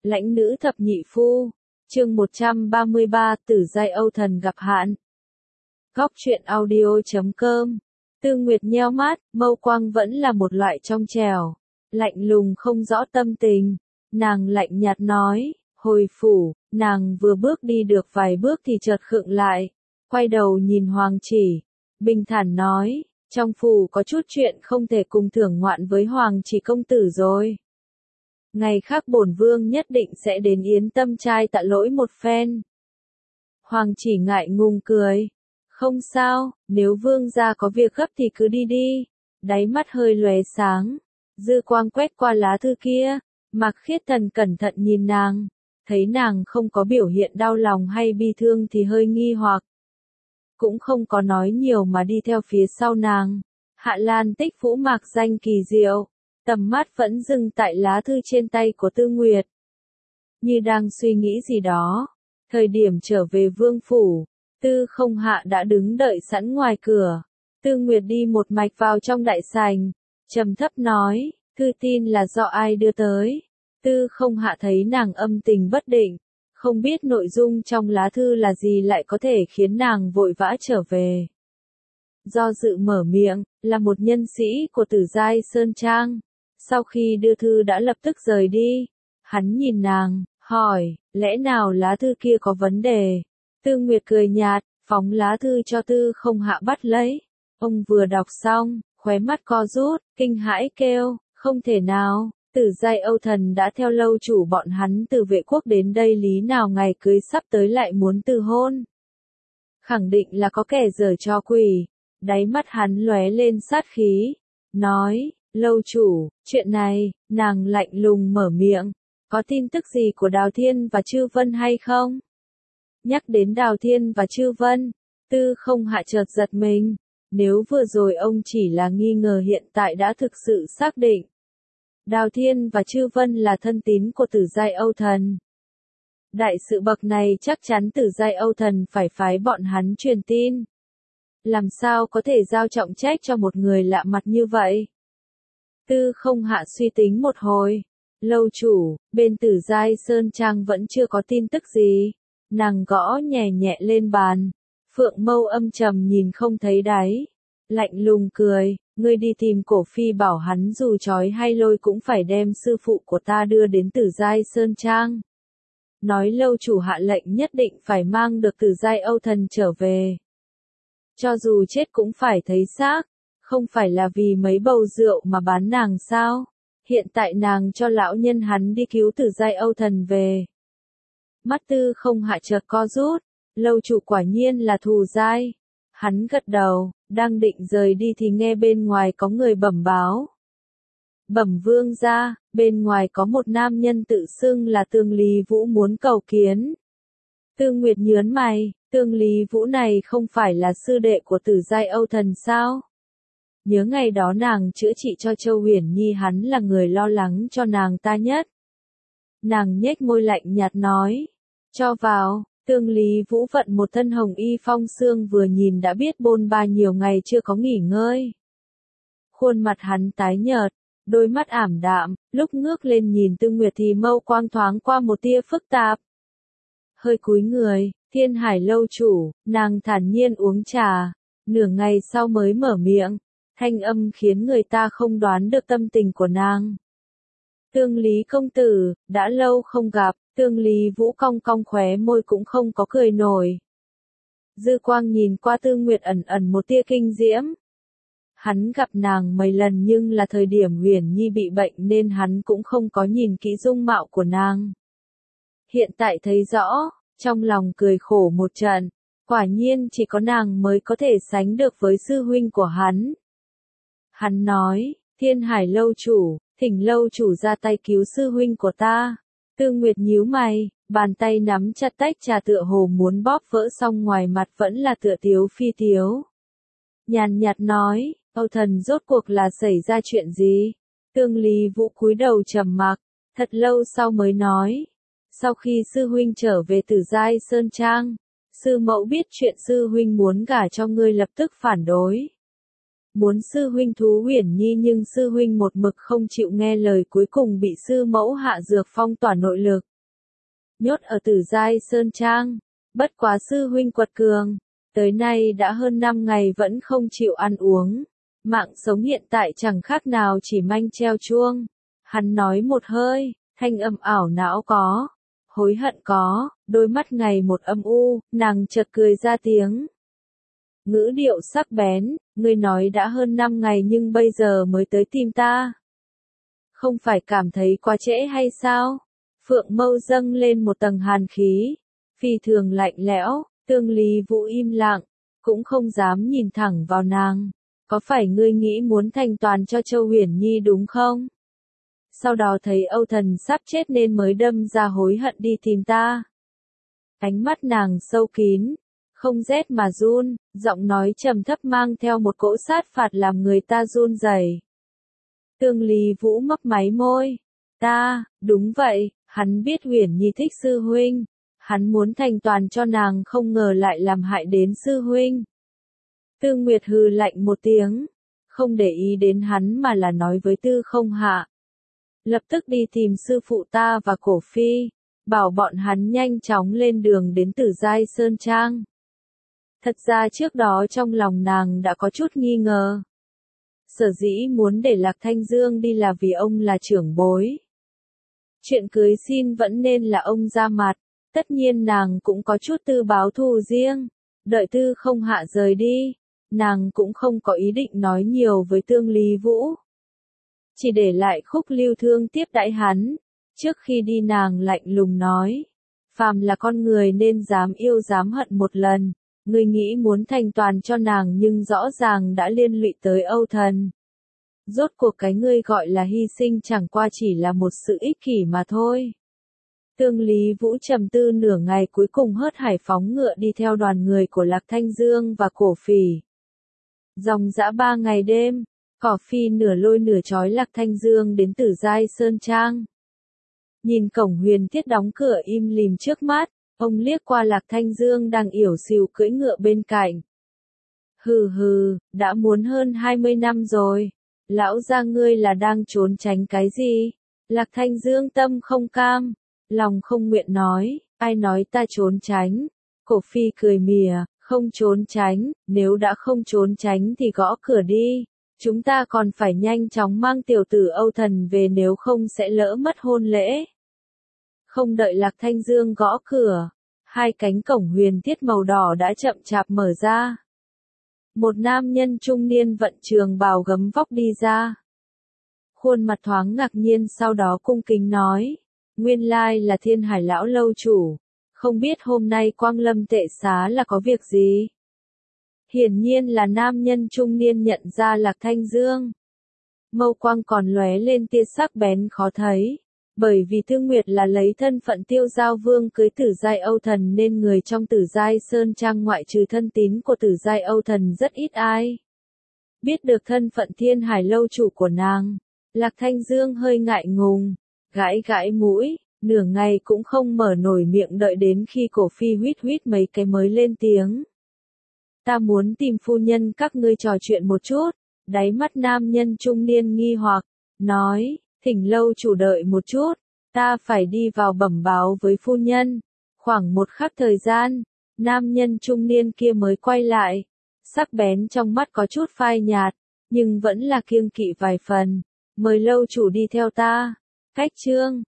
Lãnh nữ thập nhị phu, chương 133, Tử giai Âu Thần gặp hạn. Góc truyện audio.com. Tư Nguyệt nheo mắt, mâu quang vẫn là một loại trong trẻo, lạnh lùng không rõ tâm tình. Nàng lạnh nhạt nói, hồi phủ. Nàng vừa bước đi được vài bước thì chợt khựng lại, quay đầu nhìn Hoàng Chỉ, bình thản nói, trong phủ có chút chuyện không thể cùng thưởng ngoạn với Hoàng Chỉ công tử rồi. Ngày khác bổn vương nhất định sẽ đến Yến Tâm trai tạ lỗi một phen. Hoàng Chỉ ngại ngùng cười, không sao, nếu vương gia có việc gấp thì cứ đi đi. Đáy mắt hơi lóe sáng, dư quang quét qua lá thư kia. Mạc Khiết Thần cẩn thận nhìn nàng, thấy nàng không có biểu hiện đau lòng hay bi thương thì hơi nghi hoặc. Cũng không có nói nhiều mà đi theo phía sau nàng. Hạ Lan Tích Phũ mạc danh kỳ diệu, tầm mắt vẫn dừng tại lá thư trên tay của Tư Nguyệt. Như đang suy nghĩ gì đó, thời điểm trở về vương phủ, Tư Không Hạ đã đứng đợi sẵn ngoài cửa. Tư Nguyệt đi một mạch vào trong đại sảnh, trầm thấp nói, thư tin là do ai đưa tới. Tư Không Hạ thấy nàng âm tình bất định, không biết nội dung trong lá thư là gì lại có thể khiến nàng vội vã trở về. Do dự mở miệng, là một nhân sĩ của Tử Giai Sơn Trang. Sau khi đưa thư đã lập tức rời đi. Hắn nhìn nàng, hỏi, lẽ nào lá thư kia có vấn đề? Tư Nguyệt cười nhạt, phóng lá thư cho Tư Không Hạ bắt lấy. Ông vừa đọc xong, khóe mắt co rút, kinh hãi kêu, không thể nào. Tử giai Âu Thần đã theo lâu chủ bọn hắn từ Vệ Quốc đến đây, lý nào ngày cưới sắp tới lại muốn từ hôn. Khẳng định là có kẻ giở trò quỷ. Đáy mắt hắn lóe lên sát khí, nói, lâu chủ, chuyện này. Nàng lạnh lùng mở miệng, có tin tức gì của Đào Thiên và Chư Vân hay không? Nhắc đến Đào Thiên và Chư Vân, Tư Không Hạ chợt giật mình. Nếu vừa rồi ông chỉ là nghi ngờ, hiện tại đã thực sự xác định. Đào Thiên và Chư Vân là thân tín của Tử giai Âu Thần. Đại sự bậc này chắc chắn Tử giai Âu Thần phải phái bọn hắn truyền tin. Làm sao có thể giao trọng trách cho một người lạ mặt như vậy? Tư Không Hạ suy tính một hồi. Lâu chủ, bên Tử giai Sơn Trang vẫn chưa có tin tức gì. Nàng gõ nhẹ nhẹ lên bàn. Phượng mâu âm trầm nhìn không thấy đáy. Lạnh lùng cười, ngươi đi tìm Cổ Phi bảo hắn dù trói hay lôi cũng phải đem sư phụ của ta đưa đến Tử giai Sơn Trang. Nói lâu chủ hạ lệnh nhất định phải mang được Tử giai Âu Thần trở về. Cho dù chết cũng phải thấy xác, không phải là vì mấy bầu rượu mà bán nàng sao? Hiện tại nàng cho lão nhân hắn đi cứu Tử giai Âu Thần về. Mắt Tư Không Hạ chợt co rút, lâu chủ quả nhiên là thù giai. Hắn gật đầu, đang định rời đi thì nghe bên ngoài có người bẩm báo. Bẩm vương gia, bên ngoài có một nam nhân tự xưng là Tương Lý Vũ muốn cầu kiến. Tư Nguyệt nhớn mày, Tương Lý Vũ này không phải là sư đệ của Tử giai Âu Thần sao? Nhớ ngày đó nàng chữa trị cho Châu Huyền Nhi, hắn là người lo lắng cho nàng ta nhất. Nàng nhếch môi lạnh nhạt nói, cho vào. Tương Lý Vũ vận một thân hồng y phong xương, vừa nhìn đã biết bôn ba nhiều ngày chưa có nghỉ ngơi. Khuôn mặt hắn tái nhợt, đôi mắt ảm đạm, lúc ngước lên nhìn Tư Nguyệt thì mâu quang thoáng qua một tia phức tạp. Hơi cúi người, Thiên Hải lâu chủ, nàng thản nhiên uống trà, nửa ngày sau mới mở miệng, thanh âm khiến người ta không đoán được tâm tình của nàng. Tương Lý công tử, đã lâu không gặp. Tương Lý Vũ cong cong khóe môi cũng không có cười nổi. Dư quang nhìn qua Tư Nguyệt ẩn ẩn một tia kinh diễm. Hắn gặp nàng mấy lần nhưng là thời điểm Huyền Nhi bị bệnh nên hắn cũng không có nhìn kỹ dung mạo của nàng. Hiện tại thấy rõ, trong lòng cười khổ một trận. Quả nhiên chỉ có nàng mới có thể sánh được với sư huynh của hắn. Hắn nói, Thiên Hải lâu chủ, thỉnh lâu chủ ra tay cứu sư huynh của ta. Tư Nguyệt nhíu mày, bàn tay nắm chặt tách trà tựa hồ muốn bóp vỡ, xong ngoài mặt vẫn là tựa tiếu phi tiếu. Nhàn nhạt nói, Âu Thần rốt cuộc là xảy ra chuyện gì? Tương Lý Vũ cúi đầu trầm mặc, thật lâu sau mới nói. Sau khi sư huynh trở về Tử giai Sơn Trang, sư mẫu biết chuyện sư huynh muốn gả cho ngươi lập tức phản đối. Muốn sư huynh thú Huyền Nhi nhưng sư huynh một mực không chịu nghe lời, cuối cùng bị sư mẫu hạ dược phong tỏa nội lực. nhốt ở Tử Giai Sơn Trang. Bất quá sư huynh quật cường, tới nay đã hơn 5 ngày vẫn không chịu ăn uống. Mạng sống hiện tại chẳng khác nào chỉ manh treo chuông. Hắn nói một hơi, thanh âm ảo não có, hối hận có, đôi mắt ngày một âm u, nàng chợt cười ra tiếng. Ngữ điệu sắc bén, ngươi nói đã hơn 5 ngày nhưng bây giờ mới tới tìm ta. Không phải cảm thấy quá trễ hay sao? Phượng Mâu dâng lên một tầng hàn khí, phi thường lạnh lẽo, Tương Lý Vũ im lặng, cũng không dám nhìn thẳng vào nàng. Có phải ngươi nghĩ muốn thành toàn cho Châu Huyền Nhi đúng không? Sau đó thấy Âu Thần sắp chết nên mới đâm ra hối hận đi tìm ta. Ánh mắt nàng sâu kín, không rét mà run, giọng nói trầm thấp mang theo một cỗ sát phạt làm người ta run rẩy. Tương Lý Vũ mấp máy môi. Đúng vậy, hắn biết Huyền Nhi thích sư huynh. Hắn muốn thành toàn cho nàng không ngờ lại làm hại đến sư huynh. Tư Nguyệt hừ lạnh một tiếng, không để ý đến hắn mà là nói với Tư Không Hạ. Lập tức đi tìm sư phụ ta và Cổ Phi, bảo bọn hắn nhanh chóng lên đường đến Tử Giai Sơn Trang. Thật ra trước đó trong lòng nàng đã có chút nghi ngờ. Sở dĩ muốn để Lạc Thanh Dương đi là vì ông là trưởng bối. Chuyện cưới xin vẫn nên là ông ra mặt, tất nhiên nàng cũng có chút tư báo thù riêng. Đợi Tư Không Hạ rời đi, nàng cũng không có ý định nói nhiều với Tương Lý Vũ. Chỉ để lại Khúc Lưu Thương tiếp đãi hắn. Trước khi đi nàng lạnh lùng nói, phàm là con người nên dám yêu dám hận một lần. Ngươi nghĩ muốn thành toàn cho nàng nhưng rõ ràng đã liên lụy tới Âu Thần. Rốt cuộc cái ngươi gọi là hy sinh chẳng qua chỉ là một sự ích kỷ mà thôi. Tương Lý Vũ trầm tư nửa ngày cuối cùng hớt hải phóng ngựa đi theo đoàn người của Lạc Thanh Dương và Cổ Phỉ. Dòng dã 3 ngày đêm, Cổ Phi nửa lôi nửa trói Lạc Thanh Dương đến Tử Giai Sơn Trang. Nhìn cổng huyền thiết đóng cửa im lìm trước mắt, ông liếc qua Lạc Thanh Dương đang yểu xìu cưỡi ngựa bên cạnh. Hừ hừ, đã muốn hơn 20 năm rồi. Lão gia ngươi là đang trốn tránh cái gì? Lạc Thanh Dương tâm không cam, lòng không nguyện nói, ai nói ta trốn tránh? Cổ Phi cười mỉa, không trốn tránh, nếu đã không trốn tránh thì gõ cửa đi. Chúng ta còn phải nhanh chóng mang tiểu tử Âu Thần về nếu không sẽ lỡ mất hôn lễ. Không đợi Lạc Thanh Dương gõ cửa, hai cánh cổng huyền thiết màu đỏ đã chậm chạp mở ra. Một nam nhân trung niên vận trường bào gấm vóc đi ra. Khuôn mặt thoáng ngạc nhiên sau đó cung kính nói, nguyên lai là Thiên Hải lão lâu chủ, không biết hôm nay quang lâm tệ xá là có việc gì? Hiển nhiên là nam nhân trung niên nhận ra Lạc Thanh Dương. Mâu quang còn lóe lên tia sắc bén khó thấy. Bởi vì Tư Nguyệt là lấy thân phận Tiêu Giao Vương cưới Tử Giai Âu Thần nên người trong Tử Giai Sơn Trang ngoại trừ thân tín của Tử Giai Âu Thần rất ít ai biết được thân phận Thiên Hải lâu chủ của nàng. Lạc Thanh Dương hơi ngại ngùng, gãi gãi mũi, nửa ngày cũng không mở nổi miệng đợi đến khi Cổ Phi huýt huýt mấy cái mới lên tiếng. Ta muốn tìm phu nhân các ngươi trò chuyện một chút. Đáy mắt nam nhân trung niên nghi hoặc, nói, thỉnh lâu chủ đợi một chút, ta phải đi vào bẩm báo với phu nhân. Khoảng một khắc thời gian, nam nhân trung niên kia mới quay lại, sắc bén trong mắt có chút phai nhạt, nhưng vẫn là kiêng kỵ vài phần. Mời lâu chủ đi theo ta. Cách chương